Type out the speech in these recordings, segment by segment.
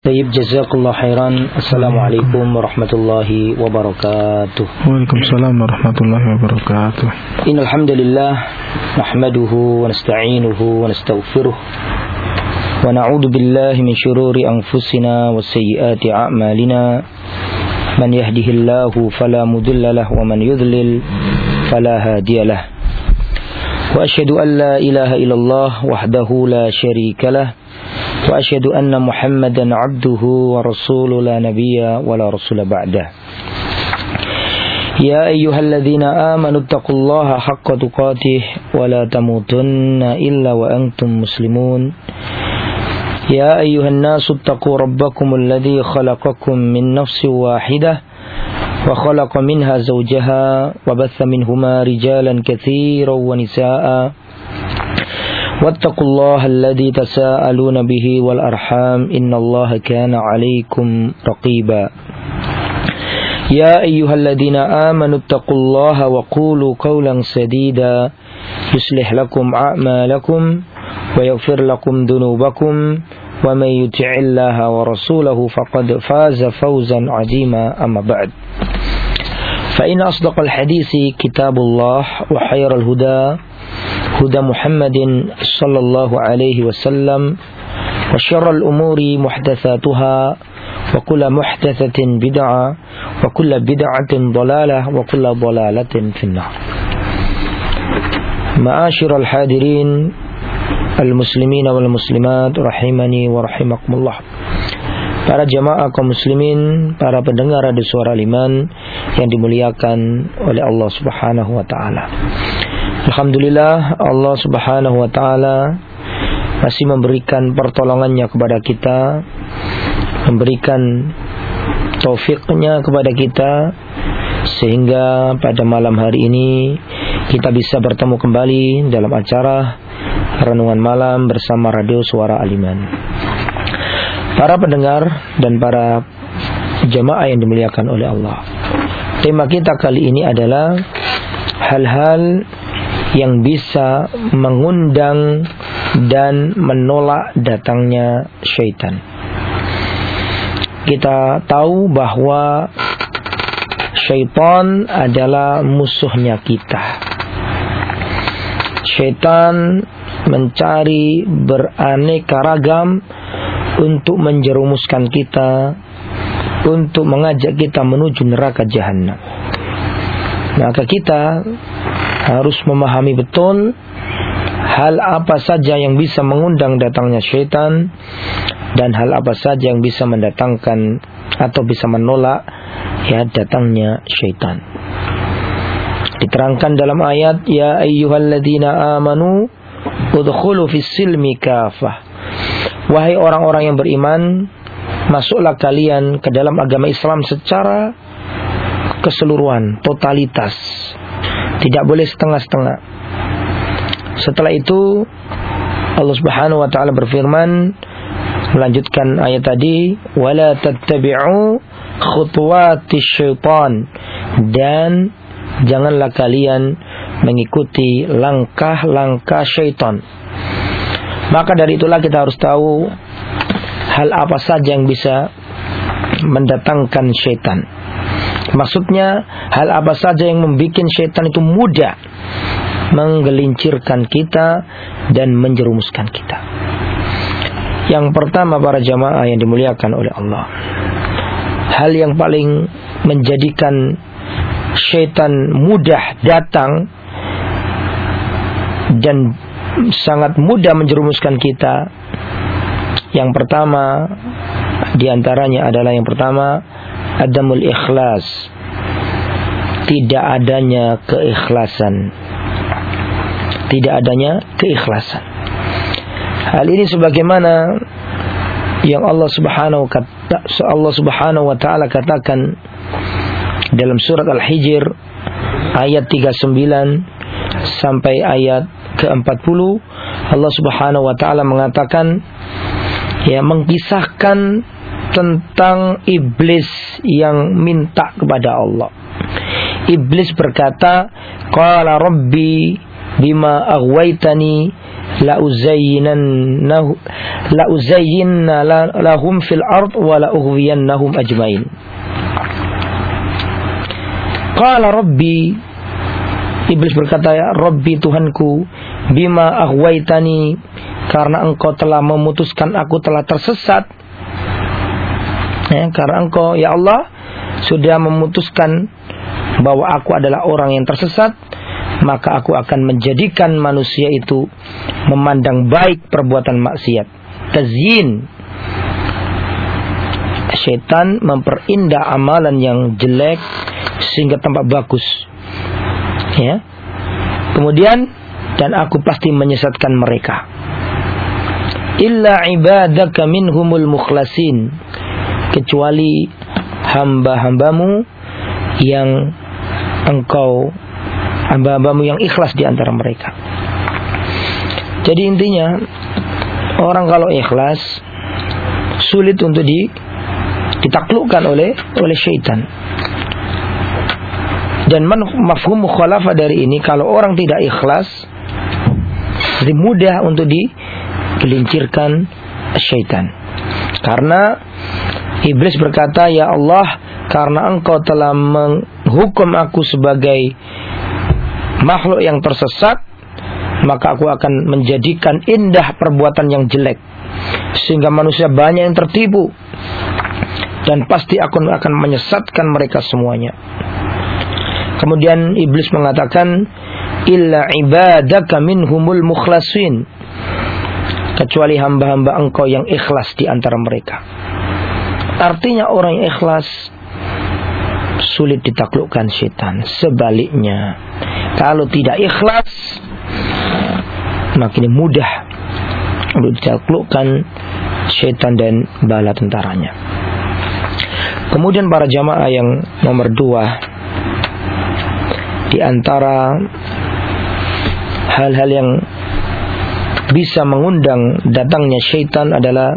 Tayyib, jazakallah khairan. Assalamualaikum warahmatullahi wabarakatuh. Waalaikumsalam warahmatullahi wabarakatuh. Innal hamdalillah nahmaduhu wa nasta'inuhu wa nastaghfiruh wa na'udzu billahi min shururi anfusina wa sayyiati a'malina. Man yahdihillahu fala mudilla lahu wa man yudlil fala hadiya lahu. Wa asyhadu an la ilaha illallah wahdahu la syarika lahu wa asyhadu anna Muhammadan abduhu wa rasuluhu la nabiyya wa la rasula ba'dah. Ya ayyuhalladzina amanu taqullaha haqqa tuqatih wa la tamutunna illa wa antum muslimun. Ya ayyuhan nasu taqu rabbakumul ladzi khalaqakum min nafsin wahidah wa khalaqa minha zawjaha wa batha minhuma rijalan katsiran wa nisaa'a. Wattaqullaha alladzi tasaaluna bihi wal arham innallaha kana 'alaikum raqiba. Ya ayyuhalladzina amanu taqullaha wa qulu qawlan sadida yuslih lakum a'malakum wa yaghfir lakum dhunubakum wa may yuti'illaha wa rasulahu faqad faza fawzan 'azima. Amma ba'd. Fa inna asdaqal hadisi kitabullah wa khairal huda huda Muhammadin sallallahu alaihi wasallam wa syarrul umuri muhdatsatuha wa kullu muhdatsatin bid'ah wa kullu bid'atin dhalalah wa kullu dhalalatin finnar. Ma'asyiral hadirin al-muslimin wal muslimat rahimani wa rahimakumullah. Para jamaah kaum muslimin, para pendengar radio Suara Iman yang dimuliakan oleh Allah Subhanahu wa taala. Alhamdulillah, Allah Subhanahu wa ta'ala masih memberikan pertolongannya kepada kita, memberikan taufiknya kepada kita, sehingga pada malam hari ini kita bisa bertemu kembali dalam acara Renungan Malam bersama Radio Suara Iman. Para pendengar dan para jamaah yang dimuliakan oleh Allah, tema kita kali ini adalah hal-hal yang bisa mengundang dan menolak datangnya syaitan. Kita tahu bahwa syaitan adalah musuhnya kita. Syaitan mencari beraneka ragam untuk menjerumuskan kita, untuk mengajak kita menuju neraka jahanam. Maka kita harus memahami betul hal apa saja yang bisa mengundang datangnya syaitan dan hal apa saja yang bisa mendatangkan atau bisa menolak datangnya syaitan. Diterangkan dalam ayat, ya ayyuhalladzina amanu udkhulu fis silmi kafah. Wahai orang-orang yang beriman, masuklah kalian ke dalam agama Islam secara keseluruhan, totalitas. Tidak boleh setengah-setengah. Setelah itu Allah Subhanahu wa taala berfirman, melanjutkan ayat tadi, wala tattabi'u khutuwatis syaitan, dan janganlah kalian mengikuti langkah-langkah syaitan. Maka dari itulah kita harus tahu hal apa saja yang bisa mendatangkan syaitan. Maksudnya hal apa saja yang membuat syaitan itu mudah menggelincirkan kita dan menjerumuskan kita. Yang pertama, para jamaah yang dimuliakan oleh Allah, hal yang paling menjadikan syaitan mudah datang dan sangat mudah menjerumuskan kita, yang pertama diantaranya adalah yang pertama, adamul ikhlas, tidak adanya keikhlasan. Tidak adanya keikhlasan. Hal ini sebagaimana yang Allah Subhanahu wa taala katakan dalam surat Al-Hijr ayat 39 sampai ayat ke-40. Allah Subhanahu wa taala mengatakan, mengkisahkan tentang iblis yang minta kepada Allah. Iblis berkata, qala rabbi bima aghwaytani la uzayyinna lahum fil ard wa la ughwiyannahum ajmain. Qala rabbi, iblis berkata, ya Rabbi, Tuhanku, bima aghwaytani, karena engkau telah memutuskan aku telah tersesat. Karena engkau, ya Allah, sudah memutuskan bahwa aku adalah orang yang tersesat, maka aku akan menjadikan manusia itu memandang baik perbuatan maksiat. Tazyin, syaitan memperindah amalan yang jelek sehingga tampak bagus. Ya. Kemudian, dan aku pasti menyesatkan mereka. Illa ibadaka minhumul mukhlasin, kecuali hamba-hambamu yang hamba-hambamu yang ikhlas di antara mereka. Jadi intinya, orang kalau ikhlas sulit untuk ditaklukkan oleh syaitan. Dan mafhum mukhalafah dari ini, kalau orang tidak ikhlas, jadi mudah untuk digelincirkan syaitan. Karena iblis berkata, ya Allah, karena engkau telah menghukum aku sebagai makhluk yang tersesat, maka aku akan menjadikan indah perbuatan yang jelek, sehingga manusia banyak yang tertipu, dan pasti aku akan menyesatkan mereka semuanya. Kemudian iblis mengatakan, illa ibadaka minhumul mukhlasin, kecuali hamba-hamba engkau yang ikhlas di antara mereka. Artinya orang yang ikhlas sulit ditaklukkan syaitan. Sebaliknya, kalau tidak ikhlas, makin mudah untuk ditaklukkan syaitan dan bala tentaranya. Kemudian para jamaah yang nomor 2, di antara hal-hal yang bisa mengundang datangnya syaitan adalah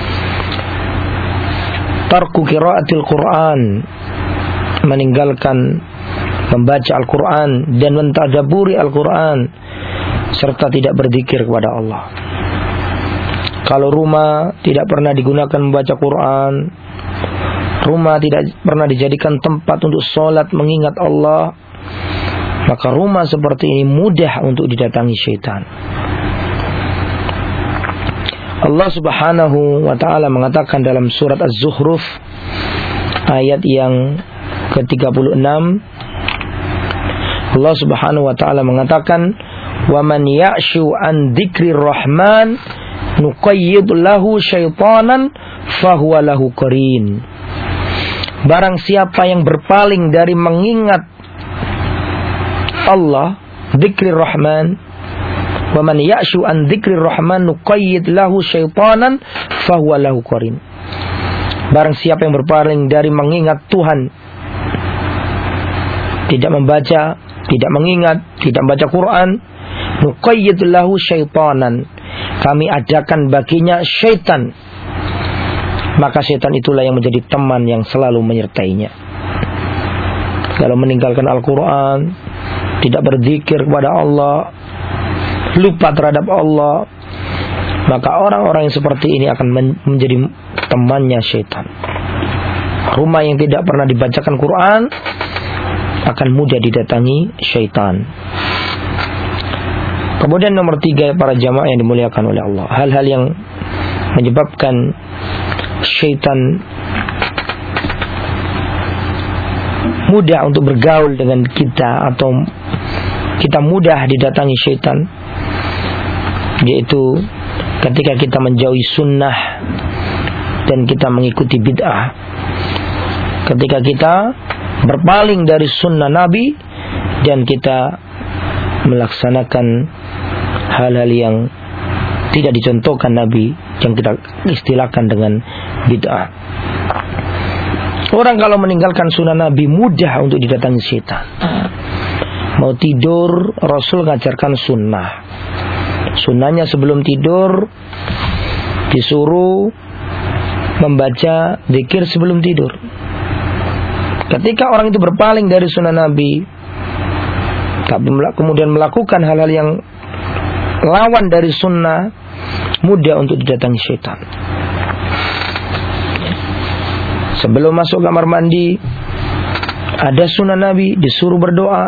tarku qiraatil Quran, meninggalkan membaca Al-Quran dan mentadaburi Al-Quran, serta tidak berzikir kepada Allah. Kalau rumah tidak pernah digunakan membaca Quran, rumah tidak pernah dijadikan tempat untuk sholat mengingat Allah, maka rumah seperti ini mudah untuk didatangi syaitan. Allah Subhanahu wa ta'ala mengatakan dalam surat Az-Zukhruf ayat yang ke-36, Allah Subhanahu wa ta'ala mengatakan, wa man ya'shu an dzikrir rahman nuqayyid lahu syaitanan fahuwa lahu qarin. Barang siapa yang berpaling dari mengingat Allah, dzikrir rahman, wa man ya'shu an dzikrir rahman nuqayyid lahu syaitanan fahuwa lahu qarin. Barang siapa yang berpaling dari mengingat Tuhan, tidak membaca, tidak mengingat, tidak membaca Quran, nuqayyid lahu syaitanan, kami adakan baginya syaitan, maka syaitan itulah yang menjadi teman yang selalu menyertainya. Kalau meninggalkan Al-Quran, tidak berzikir kepada Allah, lupa terhadap Allah, maka orang-orang yang seperti ini akan menjadi temannya syaitan. Rumah yang tidak pernah dibacakan Quran akan mudah didatangi syaitan. Kemudian nomor 3, para jamaah yang dimuliakan oleh Allah, hal-hal yang menyebabkan syaitan mudah untuk bergaul dengan kita, atau kita mudah didatangi syaitan, yaitu ketika kita menjauhi sunnah dan kita mengikuti bid'ah. Ketika kita berpaling dari sunnah Nabi dan kita melaksanakan hal-hal yang tidak dicontohkan Nabi, yang kita istilahkan dengan bid'ah. Orang kalau meninggalkan sunnah Nabi mudah untuk didatangi syaitan. Mau tidur, Rasul ngajarkan sunnah. Sunnahnya sebelum tidur disuruh membaca zikir sebelum tidur. Ketika orang itu berpaling dari sunnah Nabi, tapi kemudian melakukan hal-hal yang lawan dari sunnah, mudah untuk didatangi syaitan. Sebelum masuk kamar mandi, ada sunnah Nabi, disuruh berdoa.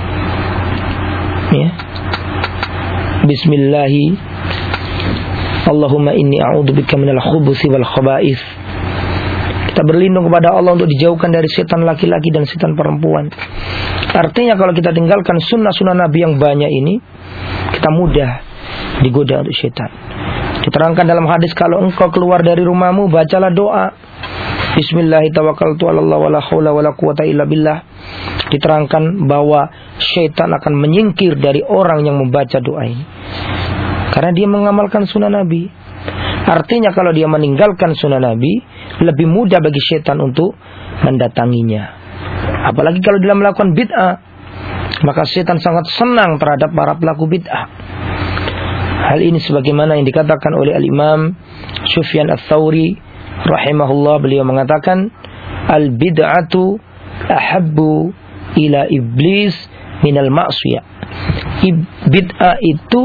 Ya. Bismillahi Allahumma inni a'udzubika minal khubuthi wal khaba'ith. Kita berlindung kepada Allah untuk dijauhkan dari setan laki-laki dan setan perempuan. Artinya kalau kita tinggalkan sunnah-sunnah Nabi yang banyak ini, kita mudah digoda untuk setan. Diterangkan dalam hadis, kalau engkau keluar dari rumahmu, bacalah doa Bismillahi tawakkaltu 'alallah wala haula wala quwata illa billah. Diterangkan bahwa syaitan akan menyingkir dari orang yang membaca doa ini, karena dia mengamalkan sunnah Nabi. Artinya kalau dia meninggalkan sunnah Nabi, lebih mudah bagi syaitan untuk mendatanginya. Apalagi kalau dia melakukan bid'ah, maka syaitan sangat senang terhadap para pelaku bid'ah. Hal ini sebagaimana yang dikatakan oleh Al-Imam Sufyan Ats-Tsauri rahimahullah, beliau mengatakan, al-bid'atu ahabbu ila iblis minal ma'siyah. Bid'ah itu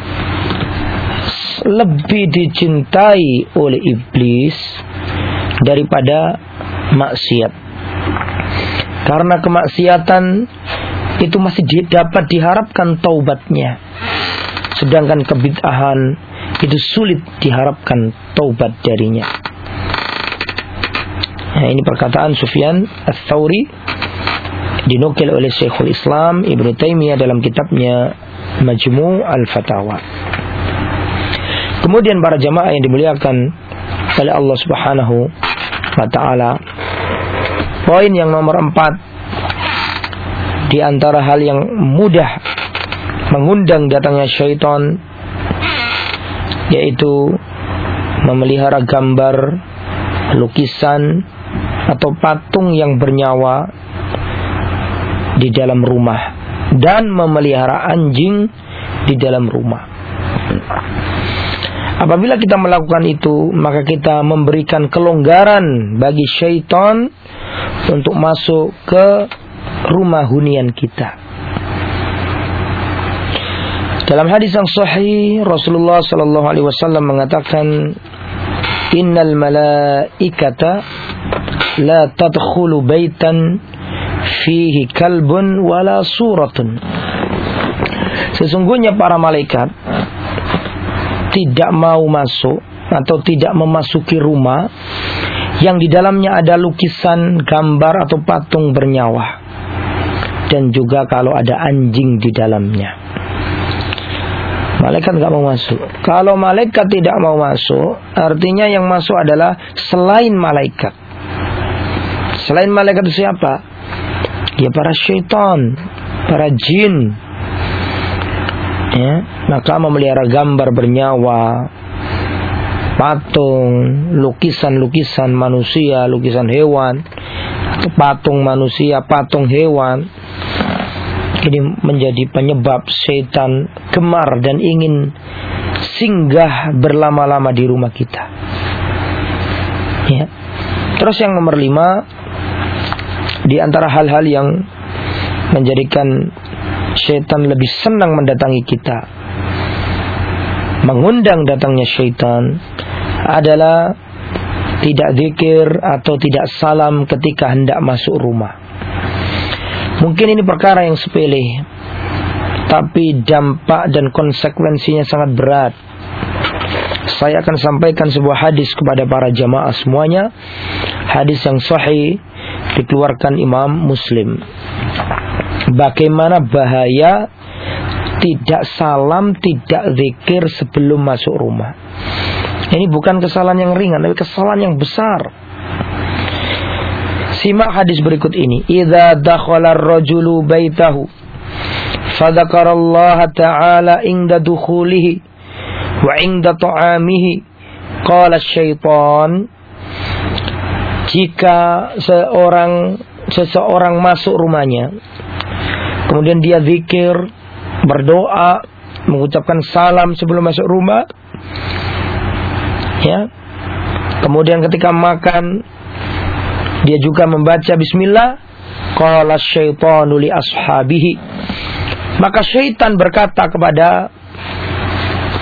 lebih dicintai oleh iblis daripada maksiat. Karena kemaksiatan itu masih dapat diharapkan taubatnya, sedangkan kebid'ahan itu sulit diharapkan taubat darinya. Nah, ini perkataan Sufyan Ats-Tsauri, dinukil oleh Syekhul Islam Ibnu Taimiyah dalam kitabnya Majmu' al-Fatawa. Kemudian para jamaah yang dimuliakan oleh Allah Subhanahu wa ta'ala, poin yang nomor 4 di antara hal yang mudah mengundang datangnya syaitan, yaitu memelihara gambar, lukisan atau patung yang bernyawa di dalam rumah, dan memelihara anjing di dalam rumah. Apabila kita melakukan itu, maka kita memberikan kelonggaran bagi syaitan untuk masuk ke rumah hunian kita. Dalam hadis yang sahih, Rasulullah sallallahu alaihi wasallam mengatakan, innal malaikata la tadkhulu baitan fihi kalbun wala suratun. Sesungguhnya para malaikat tidak mau masuk atau tidak memasuki rumah yang di dalamnya ada lukisan, gambar atau patung bernyawa, dan juga kalau ada anjing di dalamnya. Malaikat tidak mau masuk. Kalau malaikat tidak mau masuk, artinya yang masuk adalah selain malaikat. Selain malaikat itu siapa? Ya para syaitan, para jin. Ya, maka memelihara gambar bernyawa, patung, lukisan-lukisan manusia, lukisan hewan, patung manusia, patung hewan, ini menjadi penyebab syaitan gemar dan ingin singgah berlama-lama di rumah kita. Ya. Terus yang nomor 5, di antara hal-hal yang menjadikan syaitan lebih senang mendatangi kita, mengundang datangnya syaitan, adalah tidak zikir atau tidak salam ketika hendak masuk rumah. Mungkin ini perkara yang sepele, tapi dampak dan konsekuensinya sangat berat. Saya akan sampaikan sebuah hadis kepada para jamaah semuanya. Hadis yang sahih dikeluarkan Imam Muslim. Bagaimana bahaya tidak salam, tidak zikir sebelum masuk rumah. Ini bukan kesalahan yang ringan, tapi kesalahan yang besar. Simak hadis berikut ini. Idza dakhala ar-rajulu baitahu fadzakarallaha ta'ala inda dukhulihi wa inda ta'amihi qala asy-syaitan. Jika seseorang masuk rumahnya, kemudian dia zikir, berdoa, mengucapkan salam sebelum masuk rumah, ya. Kemudian ketika makan, dia juga membaca bismillah, qala syaitanu li ashabihi. Maka syaitan berkata kepada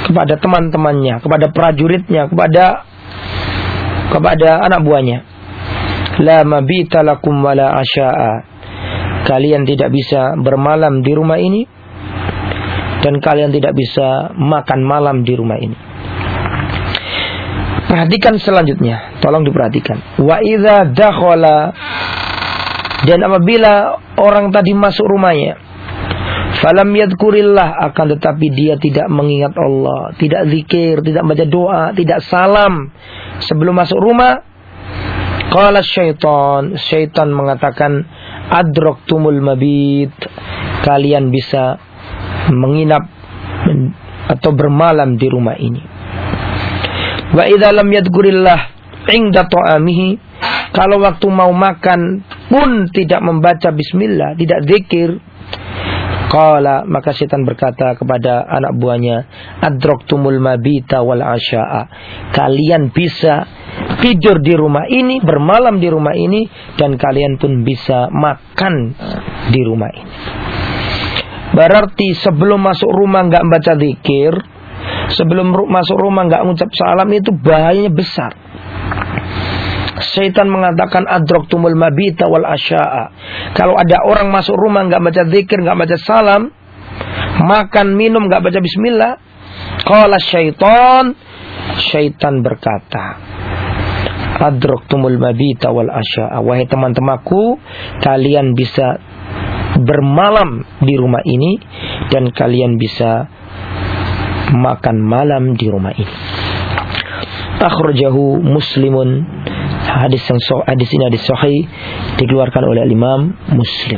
kepada teman-temannya, kepada prajuritnya, kepada anak buahnya. La mabita lakum wala asya'a. Kalian tidak bisa bermalam di rumah ini, dan kalian tidak bisa makan malam di rumah ini. Perhatikan selanjutnya, tolong diperhatikan. Wa idza dakhala, dan apabila orang tadi masuk rumahnya, falam yadhkurillah, akan tetapi dia tidak mengingat Allah, tidak zikir, tidak baca doa, tidak salam sebelum masuk rumah, qala syaitan mengatakan, adraktumul mabit, kalian bisa menginap atau bermalam di rumah ini. Wa idza lam yadhkurillah inda ta'amihi, kalau waktu mau makan pun tidak membaca bismillah, tidak zikir, qala, maka syaitan berkata kepada anak buahnya, adraktumul mabita wal asya'a, kalian bisa tidur di rumah ini, bermalam di rumah ini, dan kalian pun bisa makan di rumah ini. Berarti sebelum masuk rumah enggak baca zikir, sebelum masuk rumah enggak mengucap salam, itu bahayanya besar. Syaitan mengatakan adraktumul mabita wal asya'a. Kalau ada orang masuk rumah enggak baca zikir, enggak baca salam, makan minum enggak baca bismillah, qala syaitan berkata, adraktumul mabita wal asya'a, wahai teman-temanku, kalian bisa bermalam di rumah ini dan kalian bisa makan malam di rumah ini. Akhrajahu Muslimun. Hadis ini hadis sahih, dikeluarkan oleh Imam Muslim.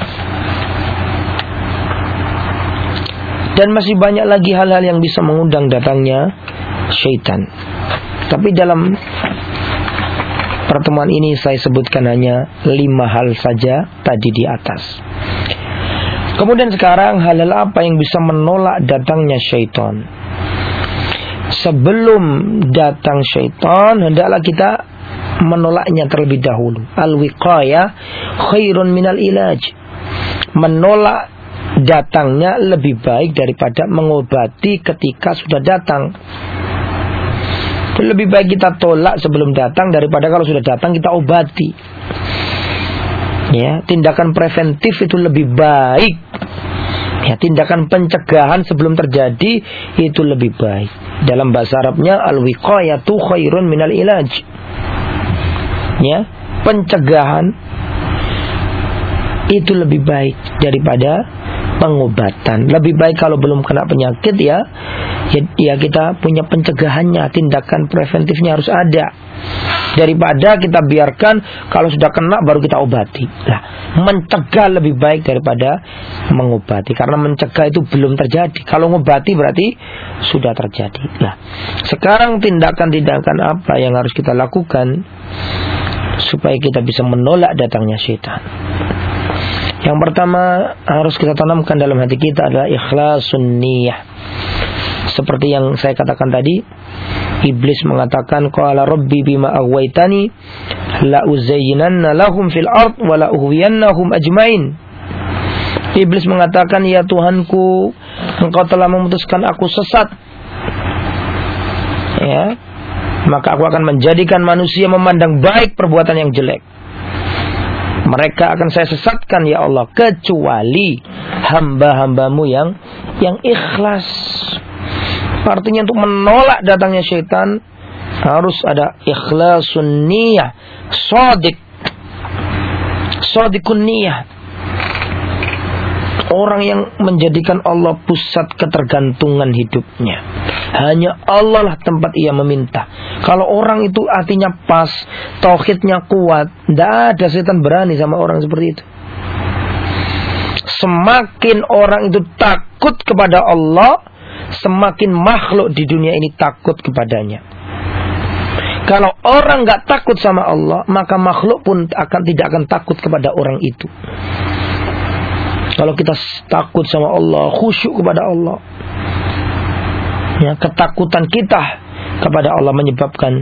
Dan masih banyak lagi hal-hal yang bisa mengundang datangnya syaitan. Tapi dalam pertemuan ini saya sebutkan hanya 5 hal saja tadi di atas. Kemudian sekarang hal-hal apa yang bisa menolak datangnya syaitan? Sebelum datang syaitan, hendaklah kita menolaknya terlebih dahulu. Al-wiqayah khairun minal ilaj. Menolak datangnya lebih baik daripada mengobati ketika sudah datang. Lebih baik kita tolak sebelum datang daripada kalau sudah datang kita obati. Ya, tindakan preventif itu lebih baik. Ya, tindakan pencegahan sebelum terjadi itu lebih baik. Dalam bahasa Arabnya al-wiqayatu khairun minal ilaj. Ya, pencegahan itu lebih baik daripada pengobatan. Lebih baik kalau belum kena penyakit ya kita punya pencegahannya, tindakan preventifnya harus ada, daripada kita biarkan kalau sudah kena baru kita obati. Nah, mencegah lebih baik daripada mengobati, karena mencegah itu belum terjadi. Kalau mengobati berarti sudah terjadi. Nah, sekarang tindakan-tindakan apa yang harus kita lakukan supaya kita bisa menolak datangnya syaitan? Yang pertama harus kita tanamkan dalam hati kita adalah ikhlasun niyah. Seperti yang saya katakan tadi, iblis mengatakan, qala rabbi bima aghwaytani la uzayyinanna lahum fil ard wa la ughwiyannahum ajmain. Iblis mengatakan, ya Tuhanku, engkau telah memutuskan aku sesat, ya, maka aku akan menjadikan manusia memandang baik perbuatan yang jelek. Mereka akan saya sesatkan ya Allah, kecuali hamba-hambamu yang ikhlas. Artinya untuk menolak datangnya syaitan harus ada ikhlasun niyah, shadiqun niyah. Orang yang menjadikan Allah pusat ketergantungan hidupnya. Hanya Allah lah tempat ia meminta. Kalau orang itu hatinya pas, tauhidnya kuat, tidak ada setan berani sama orang seperti itu. Semakin orang itu takut kepada Allah, semakin makhluk di dunia ini takut kepadanya. Kalau orang gak takut sama Allah, maka makhluk pun tidak akan takut kepada orang itu. Kalau kita takut sama Allah, khusyuk kepada Allah, ya, ketakutan kita kepada Allah menyebabkan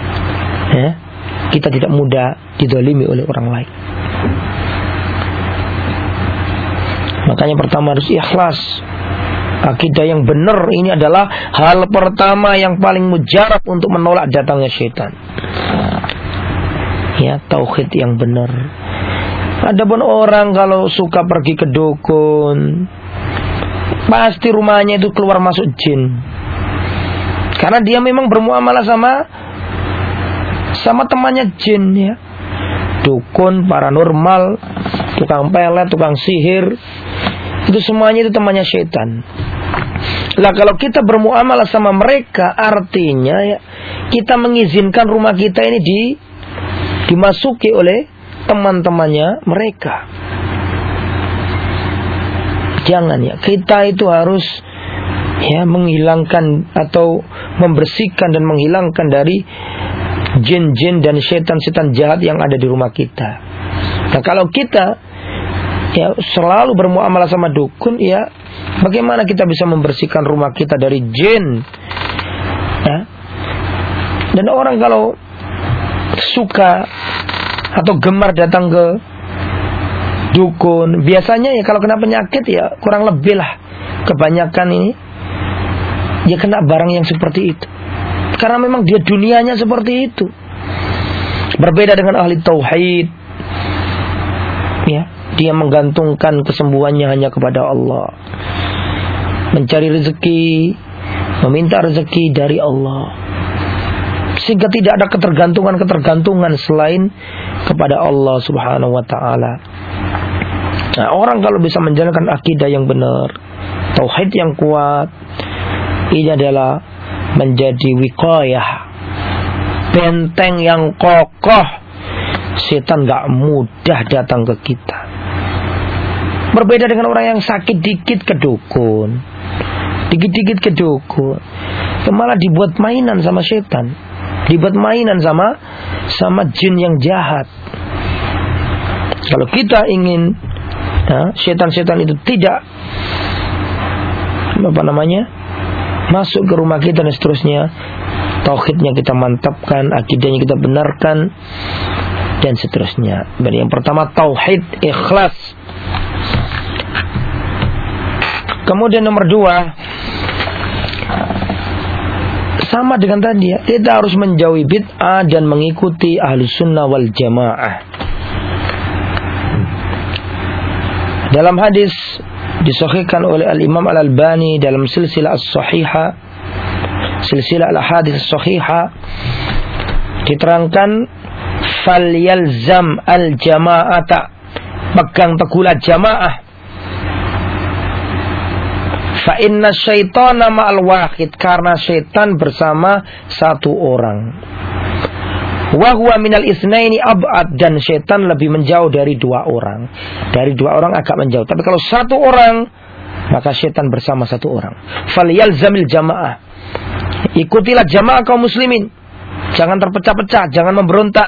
kita tidak mudah dizalimi oleh orang lain. Makanya pertama harus ikhlas. Akidah yang benar ini adalah hal pertama yang paling mujarab untuk menolak datangnya syaitan. Ya, tauhid yang benar. Adapun orang kalau suka pergi ke dukun, pasti rumahnya itu keluar masuk jin. Karena dia memang bermuamalah sama temannya jin, ya. Dukun, paranormal, tukang pelet, tukang sihir, itu semuanya itu temannya syaitan. Lah kalau kita bermuamalah sama mereka, artinya ya kita mengizinkan rumah kita ini dimasuki oleh teman-temannya mereka. Jangan ya, kita itu harus ya menghilangkan atau membersihkan dan menghilangkan dari jin-jin dan setan-setan jahat yang ada di rumah kita. Nah kalau kita ya selalu bermuamalah sama dukun, ya bagaimana kita bisa membersihkan rumah kita dari jin? Ya. Dan orang kalau suka atau gemar datang ke dukun, biasanya ya kalau kena penyakit ya kurang lebih lah kebanyakan ini dia kena barang yang seperti itu. Karena memang dia dunianya seperti itu. Berbeda dengan ahli tauhid. Ya, dia menggantungkan kesembuhannya hanya kepada Allah. Mencari rezeki, meminta rezeki dari Allah. Sehingga tidak ada ketergantungan selain kepada Allah Subhanahu wa ta'ala. Nah, orang kalau bisa menjalankan akidah yang benar, tauhid yang kuat, ini adalah menjadi wiqayah, benteng yang kokoh. Setan gak mudah datang ke kita. Berbeda dengan orang yang sakit dikit ke dukun, dikit-dikit ke dukun, malah dibuat mainan sama setan, dibuat mainan sama jin yang jahat. Kalau kita ingin setan-setan itu tidak masuk ke rumah kita dan seterusnya, tauhidnya kita mantapkan, akidahnya kita benarkan dan seterusnya. Dan yang pertama tauhid, ikhlas. Kemudian nomor 2, sama dengan tadi ya, kita harus menjauhi bid'ah dan mengikuti ahlu sunnah wal jamaah. Dalam hadis disahihkan oleh al-Imam al-Albani dalam silsilah as-sahihah, silsilah al-hadis as-sahihah, diterangkan falyalzam al-jama'ata, pegang teguhlah jamaah, fa inna syaitana ma'al wahid, karena syaitan bersama satu orang, wa huwa minal isnaini ab'ad, dan syaitan lebih menjauh dari 2 orang. Dari 2 orang agak menjauh, tapi kalau 1 orang maka syaitan bersama 1 orang. Falyalzamil jamaah, ikutilah jamaah kaum muslimin, jangan terpecah-pecah, jangan memberontak.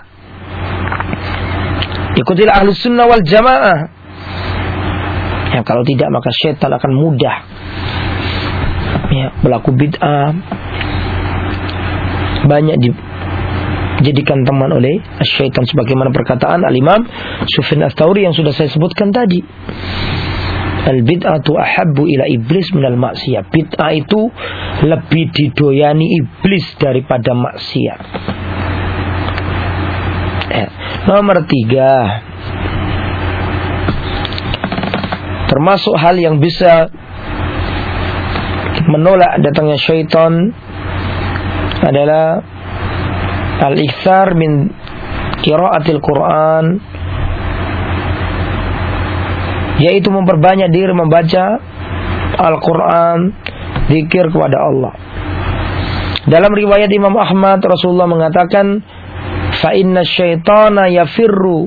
Ikutilah ahlus sunnah wal jamaah. Ya, kalau tidak maka syaitan akan mudah ya berlaku bid'ah, banyak dijadikan teman oleh syaitan, sebagaimana perkataan al-Imam Sufyan Ats-Tsauri yang sudah saya sebutkan tadi. Al-bid'atu ahabbu ila iblis minal maksiyah. Bid'ah itu lebih didoyani iblis daripada maksiat. Nomor 3, termasuk hal yang bisa menolak datangnya syaitan adalah al-iktsar min qiraatil Quran, yaitu memperbanyak diri membaca Al-Quran, zikir kepada Allah. Dalam riwayat Imam Ahmad, Rasulullah mengatakan, fa inna syaitana yafirru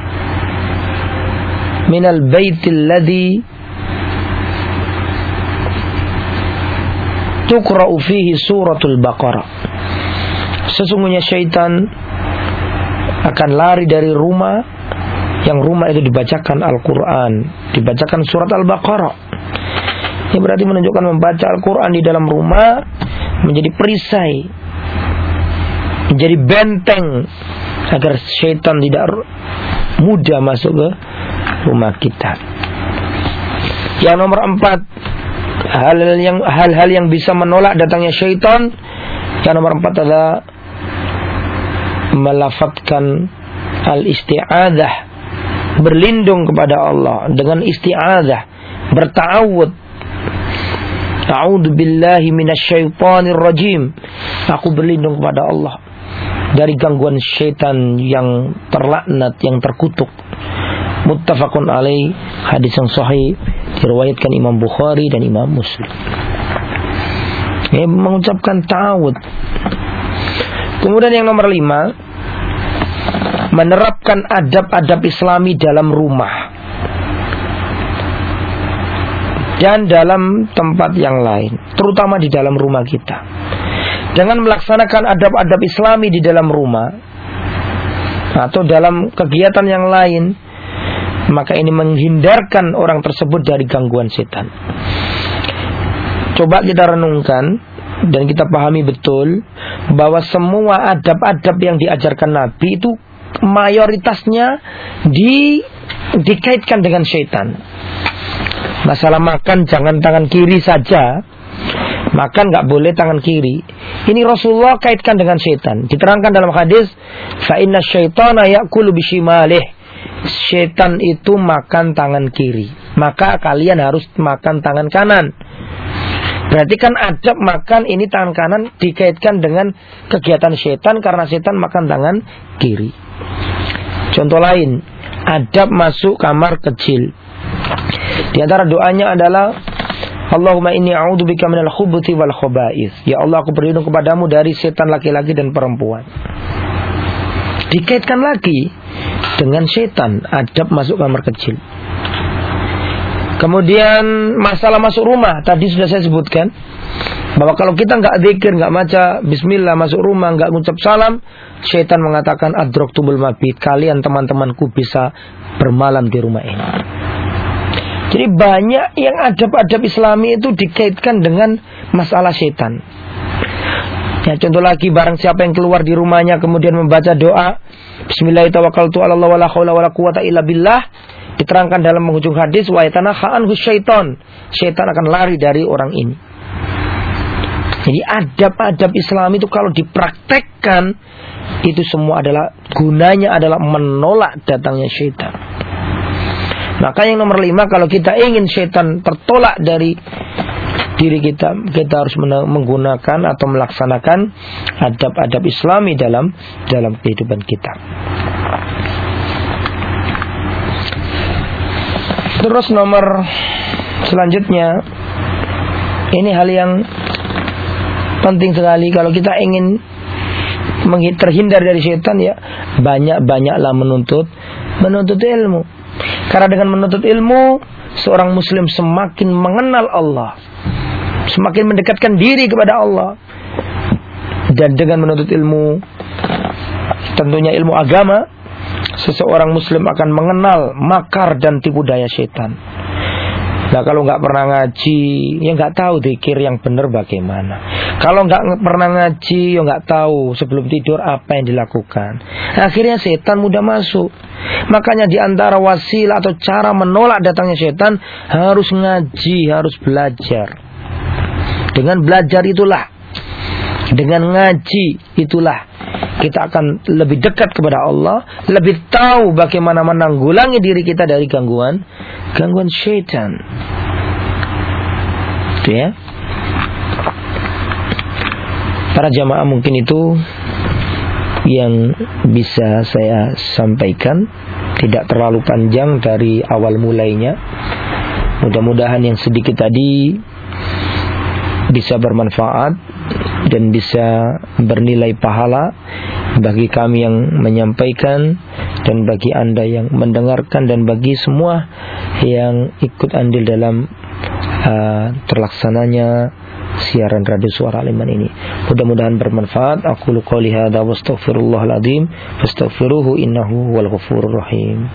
minal baitil ladzi tuqra'u fihi suratul Baqarah. Sesungguhnya syaitan akan lari dari rumah yang rumah itu dibacakan Al-Quran, dibacakan surat Al-Baqarah. Ini berarti menunjukkan membaca Al-Quran di dalam rumah menjadi perisai, menjadi benteng agar syaitan tidak mudah masuk ke rumah kita. Yang nomor 4, hal-hal yang bisa menolak datangnya syaitan. Yang nomor 4 adalah melafadzkan al-isti'adzah, berlindung kepada Allah dengan isti'adzah, berta'awud. A'udzu billahi minasyaitonir rajim. Aku berlindung kepada Allah dari gangguan syaitan yang terlaknat, yang terkutuk. Muttafaqun alaih, hadis yang sahih diriwayatkan Imam Bukhari dan Imam Muslim. Mengucapkan ta'awud. Kemudian yang nomor 5, menerapkan adab-adab Islami dalam rumah dan dalam tempat yang lain, terutama di dalam rumah kita. Dengan melaksanakan adab-adab Islami di dalam rumah atau dalam kegiatan yang lain, maka ini menghindarkan orang tersebut dari gangguan setan. Coba kita renungkan dan kita pahami betul bahwa semua adab-adab yang diajarkan Nabi itu mayoritasnya dikaitkan dengan setan. Masalah makan jangan tangan kiri saja. Makan gak boleh tangan kiri. Ini Rasulullah kaitkan dengan setan. Diterangkan dalam hadis, fa inna syaitana ya'kulu bishimalih. Setan itu makan tangan kiri, maka kalian harus makan tangan kanan. Berarti kan adab makan ini tangan kanan dikaitkan dengan kegiatan setan, karena setan makan tangan kiri. Contoh lain, adab masuk kamar kecil. Di antara doanya adalah Allahumma inni a'udzubika minal khubuthi wal khaba'ith. Ya Allah, aku berlindung kepadamu dari setan laki-laki dan perempuan. Dikaitkan lagi dengan setan, adab masuk kamar kecil. Kemudian masalah masuk rumah, tadi sudah saya sebutkan bahwa kalau kita nggak zikir, nggak baca bismillah masuk rumah, nggak ngucap salam, setan mengatakan adroktubul mabit, kalian teman-temanku bisa bermalam di rumah ini. Jadi banyak yang adab-adab Islami itu dikaitkan dengan masalah setan. Ya, contoh lagi, barang siapa yang keluar di rumahnya kemudian membaca doa Bismillahirrahmanirrahim, wala haula wala quwata illa billah, diterangkan dalam penghujung hadis, wa yatanakha anhu syaitan, syaitan akan lari dari orang ini. Jadi adab-adab Islam itu kalau dipraktekkan, itu semua adalah gunanya adalah menolak datangnya syaitan. Maka yang nomor 5, kalau kita ingin syaitan tertolak dari diri kita, kita harus menggunakan atau melaksanakan adab-adab Islami dalam kehidupan kita. Terus nomor selanjutnya, ini hal yang penting sekali. Kalau kita ingin terhindar dari syaitan, ya banyak-banyaklah menuntut ilmu. Karena dengan menuntut ilmu, seorang muslim semakin mengenal Allah, semakin mendekatkan diri kepada Allah. Dan dengan menuntut ilmu, tentunya ilmu agama, seseorang muslim akan mengenal makar dan tipu daya setan. Nah, kalau nggak pernah ngaji, ya nggak tahu zikir yang benar bagaimana. Kalau nggak pernah ngaji, ya nggak tahu sebelum tidur apa yang dilakukan. Akhirnya setan mudah masuk. Makanya di antara wasilah atau cara menolak datangnya setan, harus ngaji, harus belajar. Dengan belajar itulah, dengan ngaji itulah, kita akan lebih dekat kepada Allah, lebih tahu bagaimana menanggulangi diri kita dari gangguan syaitan. Itu ya. Para jamaah, mungkin itu yang bisa saya sampaikan, tidak terlalu panjang dari awal mulainya. Mudah-mudahan yang sedikit tadi bisa bermanfaat dan bisa bernilai pahala bagi kami yang menyampaikan, dan bagi Anda yang mendengarkan, dan bagi semua yang ikut andil dalam terlaksananya siaran radio Suara Al-Iman ini. Mudah-mudahan bermanfaat. Aku qouli hadza wa astaghfirullahal azim fastaghfiruhu innahu huwal ghafurur rahim.